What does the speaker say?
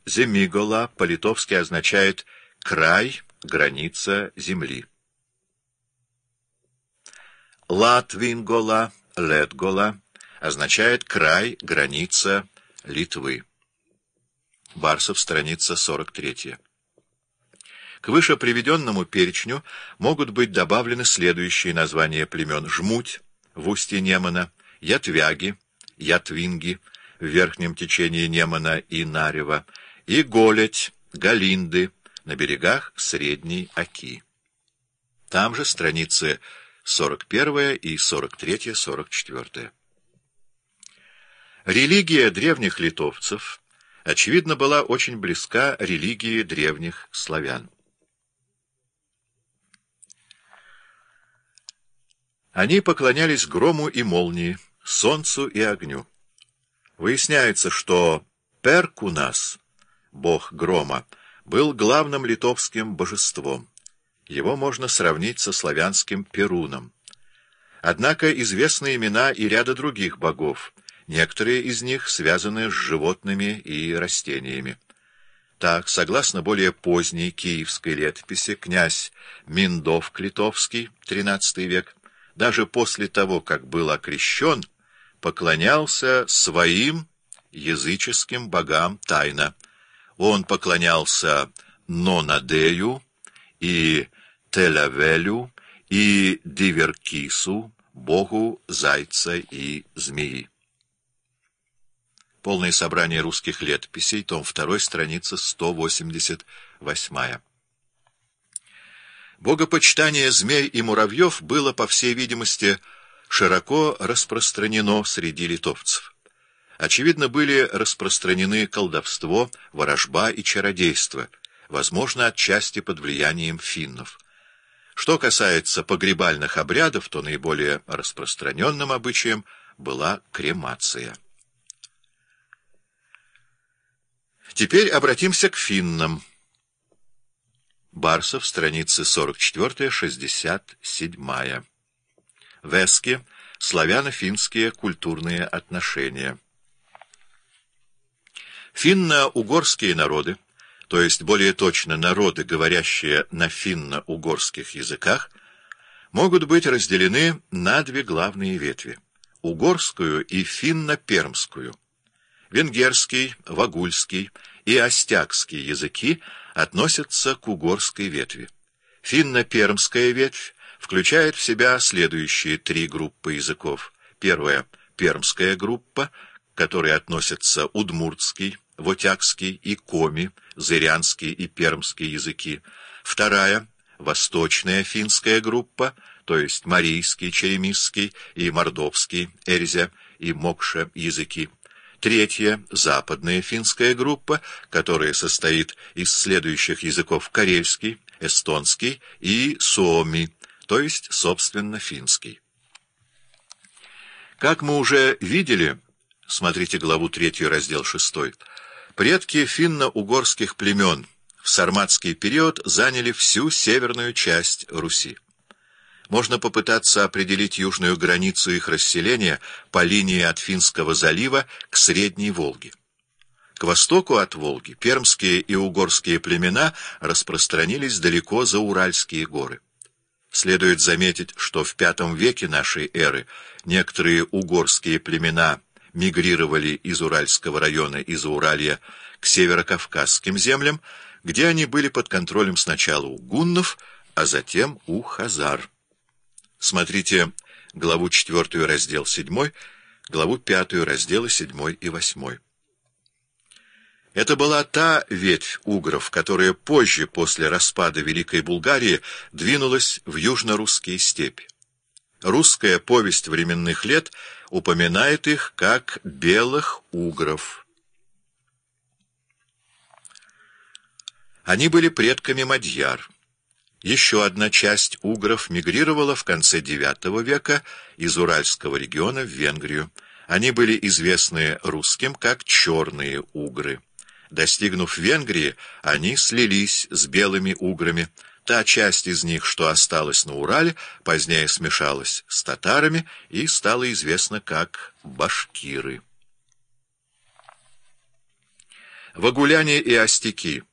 Земигола по-литовски означает «край», «граница земли». Латвингола, Летгола означает «край», «граница Литвы». Барсов, страница 43. К выше приведенному перечню могут быть добавлены следующие названия племен: Жмуть в устье Немана, Ятвяги, Ятвинги в верхнем течении Немана и Нарева, и Голедь, Галинды на берегах Средней Оки. Там же страницы 41 и 43-44. Религия древних литовцев, очевидно, была очень близка религии древних славян. Они поклонялись грому и молнии, солнцу и огню. Выясняется, что Перкунас, бог грома, был главным литовским божеством. Его можно сравнить со славянским Перуном. Однако известны имена и ряда других богов, некоторые из них связаны с животными и растениями. Так, согласно более поздней киевской летописи, князь Миндовк Литовский, XIII век, даже после того, как был окрещен, поклонялся своим языческим богам тайно. Он поклонялся Нонадею и Телавелю и Диверкису, богу зайца и змеи. Полное собрание русских летописей, том 2, страница 188. Богопочитание змей и муравьев было, по всей видимости, широко распространено среди литовцев. Очевидно, были распространены колдовство, ворожба и чародейство, возможно, отчасти под влиянием финнов. Что касается погребальных обрядов, то наиболее распространенным обычаем была кремация. Теперь обратимся к финнам. Барсов, страницы 44-67. Вески. Славяно-финские культурные отношения. Финно-угорские народы, то есть более точно народы, говорящие на финно-угорских языках, могут быть разделены на две главные ветви — угорскую и финно-пермскую. Венгерский, вагульский и остякский языки относятся к угорской ветви. Финно-пермская ветвь включает в себя следующие три группы языков. Первая — пермская группа, к которой относятся удмуртский, вотякский и коми, зырянский и пермский языки. Вторая — восточная финская группа, то есть марийский, черемисский и мордовский, эрзя и мокша языки. Третья — западная финская группа, которая состоит из следующих языков: карельский, эстонский и суоми, то есть, собственно, финский. Как мы уже видели, смотрите главу 3, раздел 6, предки финно-угорских племен в сарматский период заняли всю северную часть Руси. Можно попытаться определить южную границу их расселения по линии от Финского залива к Средней Волге. К востоку от Волги пермские и угорские племена распространились далеко за Уральские горы. Следует заметить, что в V веке нашей эры некоторые угорские племена мигрировали из Уральского района и Зауралья к северокавказским землям, где они были под контролем сначала у гуннов, а затем у хазар. Смотрите главу 4, раздел 7, главу 5, разделы 7 и 8. Это была та ветвь угров, которая позже, после распада Великой Булгарии, двинулась в южно-русские степи. Русская повесть временных лет упоминает их как белых угров. Они были предками мадьяр. Еще одна часть угров мигрировала в конце IX века из Уральского региона в Венгрию. Они были известны русским как черные угры. Достигнув Венгрии, они слились с белыми уграми. Та часть из них, что осталась на Урале, позднее смешалась с татарами и стала известна как башкиры. вагуляне и остяки,